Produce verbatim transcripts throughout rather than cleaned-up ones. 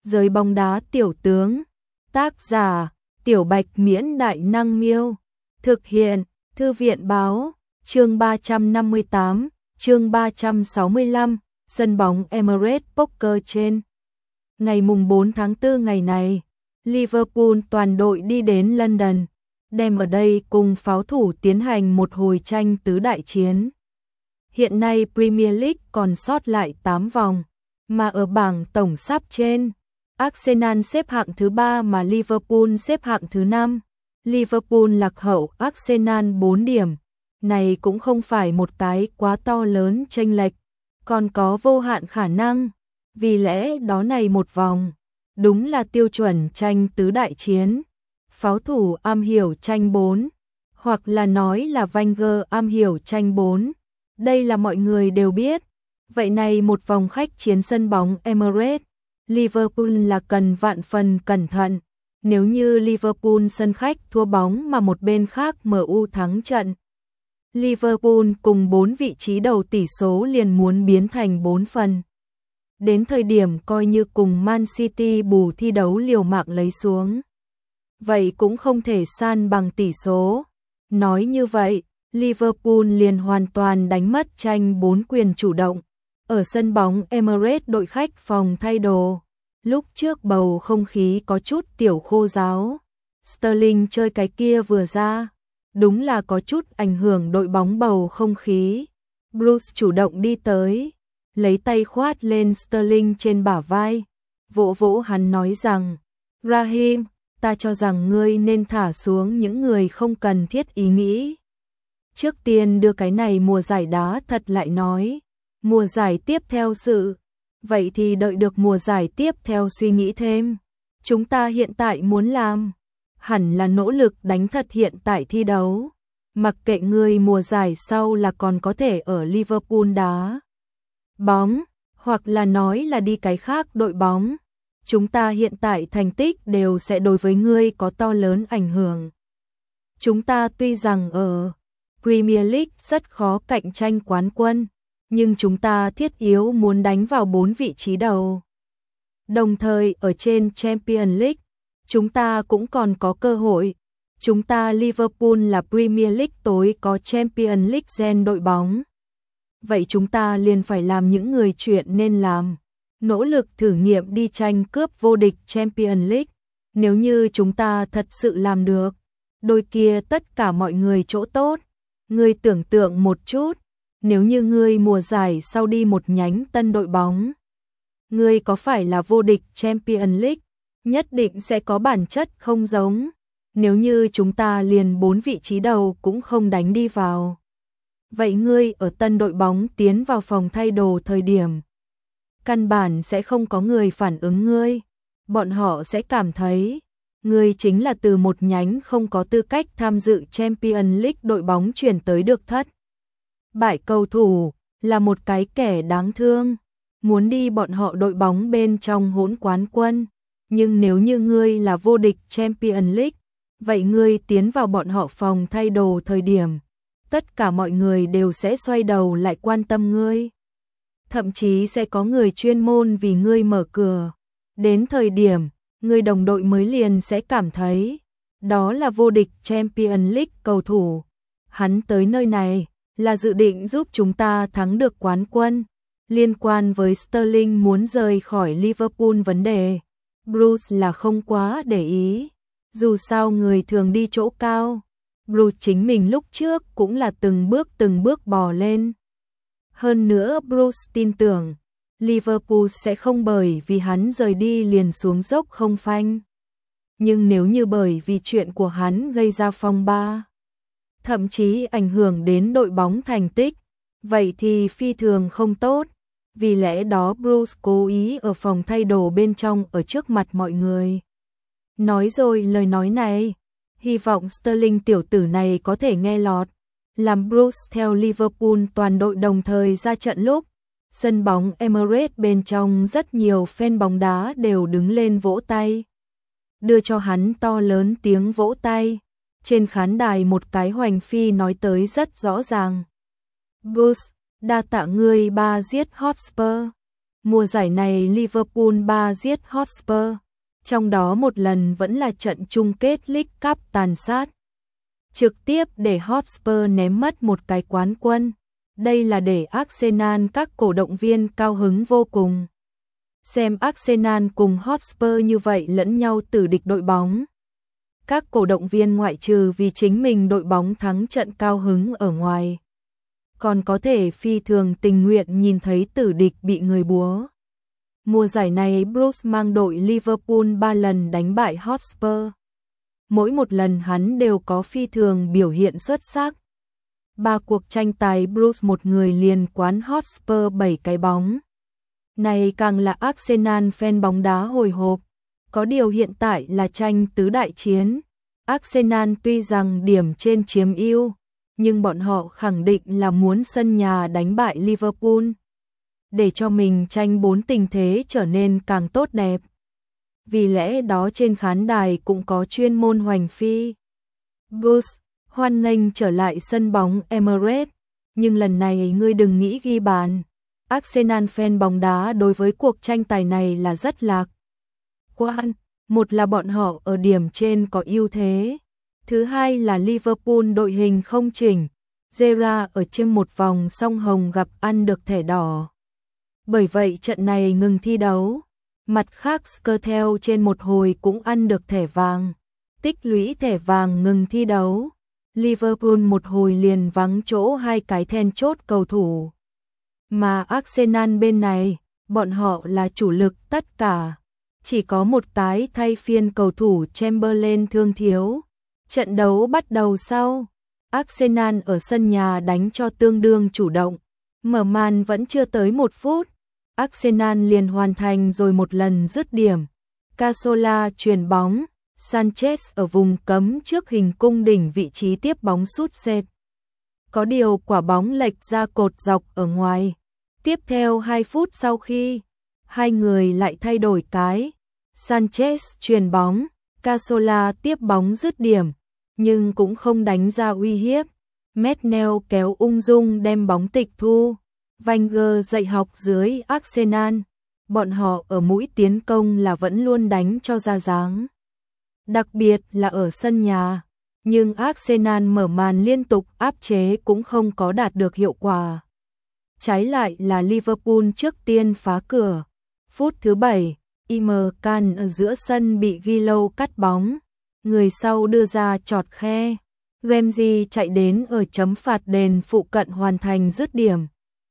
Giới bóng đá tiểu tướng. Tác giả: Tiểu Bạch Miễn Đại Năng Miêu. Thực hiện: Thư viện Báo. Chương ba trăm năm mươi tám, chương ba trăm sáu mươi lăm, sân bóng Emirates Poker trên. Ngày mùng bốn tháng tư ngày này, Liverpool toàn đội đi đến London, đem ở đây cùng pháo thủ tiến hành một hồi tranh tứ đại chiến. Hiện nay Premier League còn sót lại tám vòng, mà ở bảng tổng sắp trên, Arsenal xếp hạng thứ ba mà Liverpool xếp hạng thứ năm. Liverpool lạc hậu Arsenal bốn điểm. Này cũng không phải một cái quá to lớn chênh lệch, còn có vô hạn khả năng. Vì lẽ đó này một vòng, đúng là tiêu chuẩn tranh tứ đại chiến. Pháo thủ am hiểu tranh bốn, hoặc là nói là Wenger am hiểu tranh bốn. Đây là mọi người đều biết. Vậy này một vòng khách chiến sân bóng Emirates, Liverpool là cần vạn phần cẩn thận. Nếu như Liverpool sân khách thua bóng mà một bên khác em u thắng trận, Liverpool cùng bốn vị trí đầu tỷ số liền muốn biến thành bốn phần. Đến thời điểm coi như cùng Man City bù thi đấu liều mạng lấy xuống, vậy cũng không thể san bằng tỷ số. Nói như vậy, Liverpool liền hoàn toàn đánh mất tranh bốn quyền chủ động. Ở sân bóng Emirates đội khách phòng thay đồ, lúc trước bầu không khí có chút tiểu khô ráo. Sterling chơi cái kia vừa ra, đúng là có chút ảnh hưởng đội bóng bầu không khí. Bruce chủ động đi tới, lấy tay khoát lên Sterling trên bả vai, vỗ vỗ hắn nói rằng: Raheem, ta cho rằng ngươi nên thả xuống những người không cần thiết ý nghĩ. Trước tiên đưa cái này mùa giải đá thật lại nói, mùa giải tiếp theo sự, vậy thì đợi được mùa giải tiếp theo suy nghĩ thêm. Chúng ta hiện tại muốn làm, hẳn là nỗ lực đánh thật hiện tại thi đấu. Mặc kệ ngươi mùa giải sau là còn có thể ở Liverpool đá bóng, hoặc là nói là đi cái khác đội bóng. Chúng ta hiện tại thành tích đều sẽ đối với ngươi có to lớn ảnh hưởng. Chúng ta tuy rằng ở Premier League rất khó cạnh tranh quán quân, nhưng chúng ta thiết yếu muốn đánh vào bốn vị trí đầu. Đồng thời ở trên Champions League, chúng ta cũng còn có cơ hội. Chúng ta Liverpool là Premier League tối có Champions League gen đội bóng. Vậy chúng ta liền phải làm những người chuyện nên làm. Nỗ lực thử nghiệm đi tranh cướp vô địch Champions League. Nếu như chúng ta thật sự làm được, đôi kia tất cả mọi người chỗ tốt. Ngươi tưởng tượng một chút, nếu như ngươi mùa giải sau đi một nhánh tân đội bóng, ngươi có phải là vô địch Champions League, nhất định sẽ có bản chất không giống. Nếu như chúng ta liền bốn vị trí đầu cũng không đánh đi vào, vậy ngươi ở tân đội bóng tiến vào phòng thay đồ thời điểm, căn bản sẽ không có người phản ứng ngươi. Bọn họ sẽ cảm thấy ngươi chính là từ một nhánh không có tư cách tham dự Champions League đội bóng chuyển tới được thất bại cầu thủ, là một cái kẻ đáng thương, muốn đi bọn họ đội bóng bên trong hỗn quán quân. Nhưng nếu như ngươi là vô địch Champions League, vậy ngươi tiến vào bọn họ phòng thay đồ thời điểm, tất cả mọi người đều sẽ xoay đầu lại quan tâm ngươi. Thậm chí sẽ có người chuyên môn vì ngươi mở cửa. Đến thời điểm, người đồng đội mới liền sẽ cảm thấy, đó là vô địch Champions League cầu thủ. Hắn tới nơi này, là dự định giúp chúng ta thắng được quán quân. Liên quan với Sterling muốn rời khỏi Liverpool vấn đề, Bruce là không quá để ý. Dù sao người thường đi chỗ cao, Bruce chính mình lúc trước cũng là từng bước từng bước bò lên. Hơn nữa Bruce tin tưởng, Liverpool sẽ không bởi vì hắn rời đi liền xuống dốc không phanh. Nhưng nếu như bởi vì chuyện của hắn gây ra phong ba, thậm chí ảnh hưởng đến đội bóng thành tích, vậy thì phi thường không tốt. Vì lẽ đó Bruce cố ý ở phòng thay đồ bên trong ở trước mặt mọi người nói rồi lời nói này, hy vọng Sterling tiểu tử này có thể nghe lọt. Làm Bruce theo Liverpool toàn đội đồng thời ra trận lúc, sân bóng Emirates bên trong rất nhiều fan bóng đá đều đứng lên vỗ tay, đưa cho hắn to lớn tiếng vỗ tay. Trên khán đài một cái hoành phi nói tới rất rõ ràng: Bruce, đa tạ ngươi ba giết Hotspur. Mùa giải này Liverpool ba giết Hotspur, trong đó một lần vẫn là trận chung kết League Cup tàn sát, trực tiếp để Hotspur ném mất một cái quán quân. Đây là để Arsenal các cổ động viên cao hứng vô cùng. Xem Arsenal cùng Hotspur như vậy lẫn nhau tử địch đội bóng. Các cổ động viên ngoại trừ vì chính mình đội bóng thắng trận cao hứng ở ngoài, còn có thể phi thường tình nguyện nhìn thấy tử địch bị người búa. Mùa giải này Bruce mang đội Liverpool ba lần đánh bại Hotspur. Mỗi một lần hắn đều có phi thường biểu hiện xuất sắc. Ba cuộc tranh tài Bruce một người liền quán Hotspur bảy cái bóng. Này càng là Arsenal fan bóng đá hồi hộp. Có điều hiện tại là tranh tứ đại chiến. Arsenal tuy rằng điểm trên chiếm ưu, nhưng bọn họ khẳng định là muốn sân nhà đánh bại Liverpool, để cho mình tranh bốn tình thế trở nên càng tốt đẹp. Vì lẽ đó trên khán đài cũng có chuyên môn hoành phi. Bruce, hoan nghênh trở lại sân bóng Emirates, nhưng lần này ngươi đừng nghĩ ghi bàn. Arsenal fan bóng đá đối với cuộc tranh tài này là rất lạc quan. Một là bọn họ ở điểm trên có ưu thế. Thứ hai là Liverpool đội hình không chỉnh. Gerrard ở trên một vòng song hồng gặp ăn được thẻ đỏ. Bởi vậy trận này ngừng thi đấu. Mặt khác Skrtel trên một hồi cũng ăn được thẻ vàng. Tích lũy thẻ vàng ngừng thi đấu. Liverpool một hồi liền vắng chỗ hai cái then chốt cầu thủ. Mà Arsenal bên này, bọn họ là chủ lực tất cả. Chỉ có một tái thay phiên cầu thủ Chamberlain thương thiếu. Trận đấu bắt đầu sau. Arsenal ở sân nhà đánh cho tương đương chủ động. Mở màn vẫn chưa tới một phút. Arsenal liền hoàn thành rồi một lần dứt điểm. Cazorla chuyền bóng. Sanchez ở vùng cấm trước hình cung đỉnh vị trí tiếp bóng sút sệt. Có điều quả bóng lệch ra cột dọc ở ngoài. Tiếp theo hai phút sau khi hai người lại thay đổi cái. Sanchez chuyền bóng, Cazorla tiếp bóng dứt điểm, nhưng cũng không đánh ra uy hiếp. Mednell kéo ung dung đem bóng tịch thu. Wenger dạy học dưới Arsenal, bọn họ ở mũi tiến công là vẫn luôn đánh cho ra dáng. Đặc biệt là ở sân nhà, nhưng Arsenal mở màn liên tục áp chế cũng không có đạt được hiệu quả. Trái lại là Liverpool trước tiên phá cửa. Phút thứ bảy, Emre Can ở giữa sân bị Giroud cắt bóng, người sau đưa ra chọt khe. Ramsey chạy đến ở chấm phạt đền phụ cận hoàn thành dứt điểm.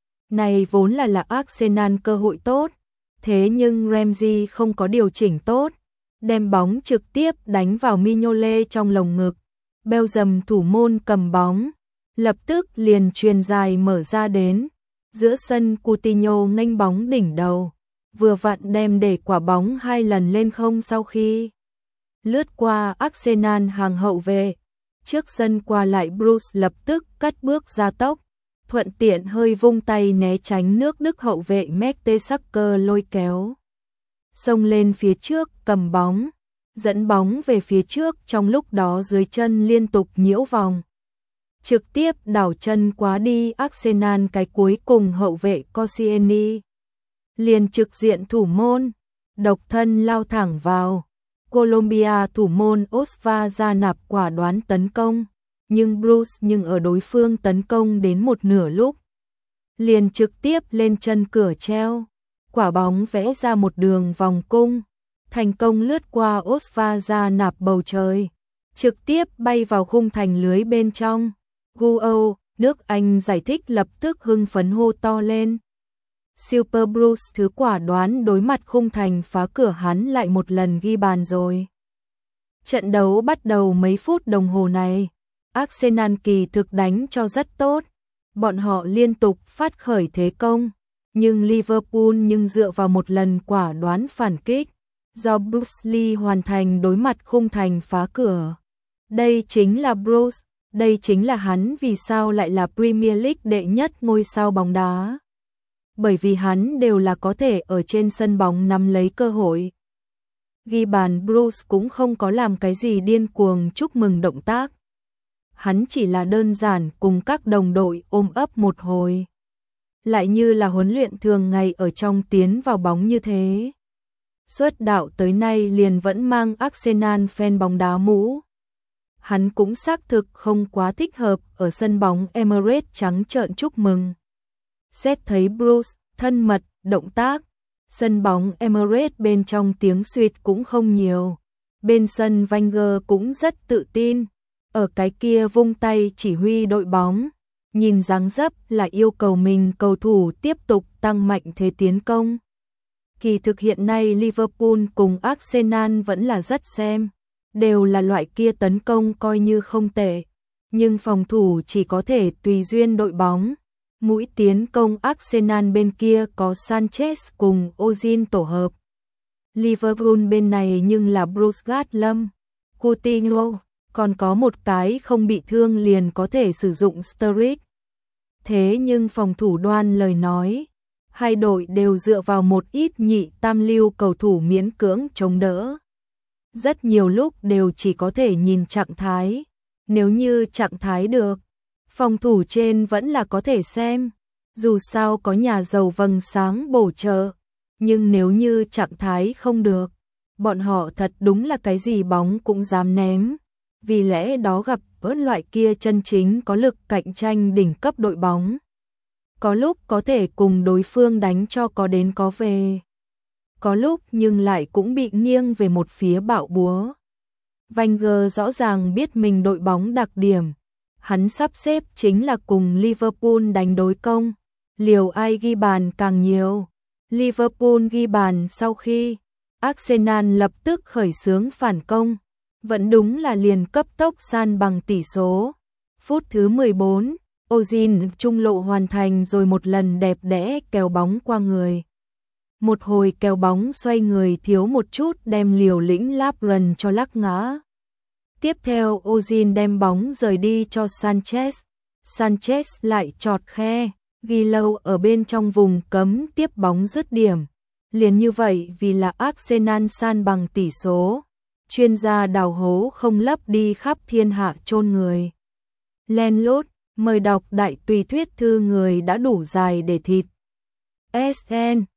Này vốn là là Arsenal cơ hội tốt, thế nhưng Ramsey không có điều chỉnh tốt, đem bóng trực tiếp đánh vào Mignolet trong lồng ngực. Belgium thủ môn cầm bóng, lập tức liền chuyền dài mở ra đến. Giữa sân Coutinho nghênh bóng đỉnh đầu, vừa vặn đem để quả bóng hai lần lên không sau khi lướt qua Arsenal hàng hậu vệ. Trước sân qua lại Bruce lập tức cất bước ra tốc, thuận tiện hơi vung tay né tránh nước Đức hậu vệ Mertesacker lôi kéo. Xông lên phía trước cầm bóng, dẫn bóng về phía trước, trong lúc đó dưới chân liên tục nhiễu vòng. Trực tiếp đảo chân quá đi Arsenal cái cuối cùng hậu vệ Koscielny. Liền trực diện thủ môn, độc thân lao thẳng vào. Colombia thủ môn Osva ra nạp quả đoán tấn công, nhưng Bruce nhưng ở đối phương tấn công đến một nửa lúc. Liền trực tiếp lên chân cửa treo, quả bóng vẽ ra một đường vòng cung, thành công lướt qua Osva ra nạp bầu trời, trực tiếp bay vào khung thành lưới bên trong. Guo, nước Anh giải thích lập tức hưng phấn hô to lên. Super Bruce thứ quả đoán đối mặt khung thành phá cửa, hắn lại một lần ghi bàn rồi. Trận đấu bắt đầu mấy phút đồng hồ này, Arsenal kỳ thực đánh cho rất tốt. Bọn họ liên tục phát khởi thế công, nhưng Liverpool nhưng dựa vào một lần quả đoán phản kích, do Bruce Lee hoàn thành đối mặt khung thành phá cửa. Đây chính là Bruce, đây chính là hắn vì sao lại là Premier League đệ nhất ngôi sao bóng đá. Bởi vì hắn đều là có thể ở trên sân bóng nắm lấy cơ hội. Ghi bàn Bruce cũng không có làm cái gì điên cuồng chúc mừng động tác. Hắn chỉ là đơn giản cùng các đồng đội ôm ấp một hồi. lại như là huấn luyện thường ngày ở trong tiến vào bóng như thế. Xuất đạo tới nay liền vẫn mang Arsenal fan bóng đá mũ. Hắn cũng xác thực không quá thích hợp ở sân bóng Emirates trắng trợn chúc mừng. Xét thấy Bruce, thân mật, động tác, sân bóng Emirates bên trong tiếng suýt cũng không nhiều. Bên sân Wenger cũng rất tự tin, ở cái kia vung tay chỉ huy đội bóng, nhìn dáng dấp là yêu cầu mình cầu thủ tiếp tục tăng mạnh thế tiến công. Kỳ thực hiện nay Liverpool cùng Arsenal vẫn là rất xem, đều là loại kia tấn công coi như không tệ, nhưng phòng thủ chỉ có thể tùy duyên đội bóng. Mũi tiến công Arsenal bên kia có Sanchez cùng Ozil tổ hợp. Liverpool bên này nhưng là Bruce Gatlam, Coutinho, còn có một cái không bị thương liền có thể sử dụng Sturridge. Thế nhưng phòng thủ đoan lời nói, hai đội đều dựa vào một ít nhị tam lưu cầu thủ miễn cưỡng chống đỡ. Rất nhiều lúc đều chỉ có thể nhìn trạng thái, nếu như trạng thái được, phòng thủ trên vẫn là có thể xem, dù sao có nhà giàu vầng sáng bổ trợ, nhưng nếu như trạng thái không được, bọn họ thật đúng là cái gì bóng cũng dám ném, vì lẽ đó gặp bớt loại kia chân chính có lực cạnh tranh đỉnh cấp đội bóng. Có lúc có thể cùng đối phương đánh cho có đến có về, có lúc nhưng lại cũng bị nghiêng về một phía bạo búa. Wenger rõ ràng biết mình đội bóng đặc điểm, hắn sắp xếp chính là cùng Liverpool đánh đối công, liều ai ghi bàn càng nhiều. Liverpool ghi bàn sau khi Arsenal lập tức khởi xướng phản công, vẫn đúng là liền cấp tốc san bằng tỷ số. Phút thứ mười bốn, Ozil trung lộ hoàn thành rồi một lần đẹp đẽ kéo bóng qua người. Một hồi kéo bóng xoay người thiếu một chút đem liều lĩnh Lovren cho lắc ngã. Tiếp theo Ozil đem bóng rời đi cho Sanchez. Sanchez lại chọt khe, ghi lâu ở bên trong vùng cấm tiếp bóng dứt điểm. Liền như vậy vì là Arsenal san bằng tỷ số. Chuyên gia đào hố không lấp đi khắp thiên hạ chôn người. Len lút, mời đọc đại tùy thuyết thư người đã đủ dài để thịt. ét en